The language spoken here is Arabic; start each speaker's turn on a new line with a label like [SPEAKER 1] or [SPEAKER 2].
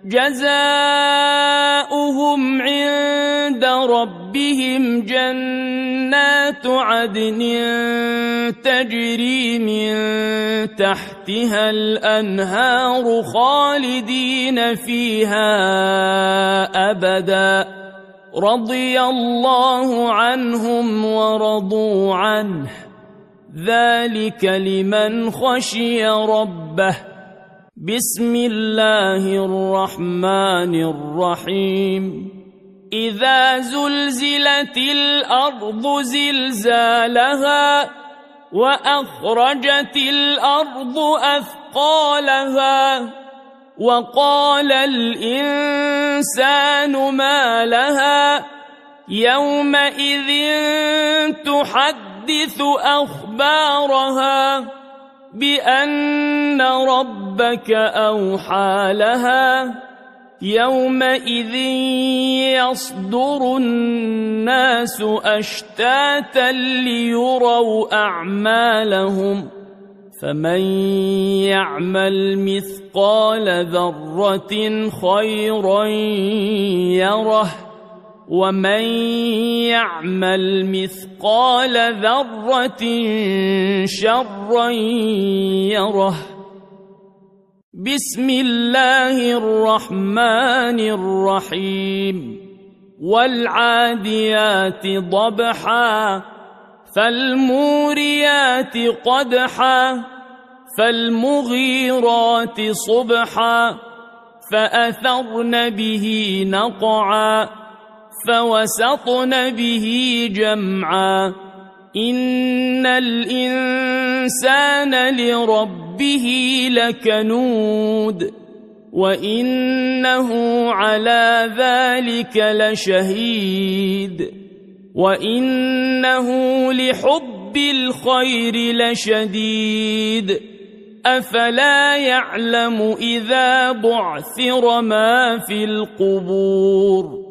[SPEAKER 1] جزاؤهم عند ربهم جنات عدن تجري من تحتها الأنهار خالدين فيها أبدا رضي الله عنهم ورضوا عنه ذلك لمن خشي ربه. بسم الله الرحمن الرحيم إذا زلزلت الأرض زلزالها وأخرجت الأرض أثقالها وقال الإنسان ما لها يومئذ تحدث أخبارها بأن ربك أوحى لها يومئذ يصدر الناس أشتاتا ليروا أعمالهم فمن يعمل مثقال ذرة خيرا يره ومن يعمل مثقال ذرة شرا يره. بسم الله الرحمن الرحيم والعاديات ضبحا فالموريات قدحا فالمغيرات صبحا فأثرن به نقعا فوسطن به جمعا إن الإنسان لربه لكنود وإنه على ذلك لشهيد وإنه لحب الخير لشديد أفلا يعلم إذا بعثر ما في القبور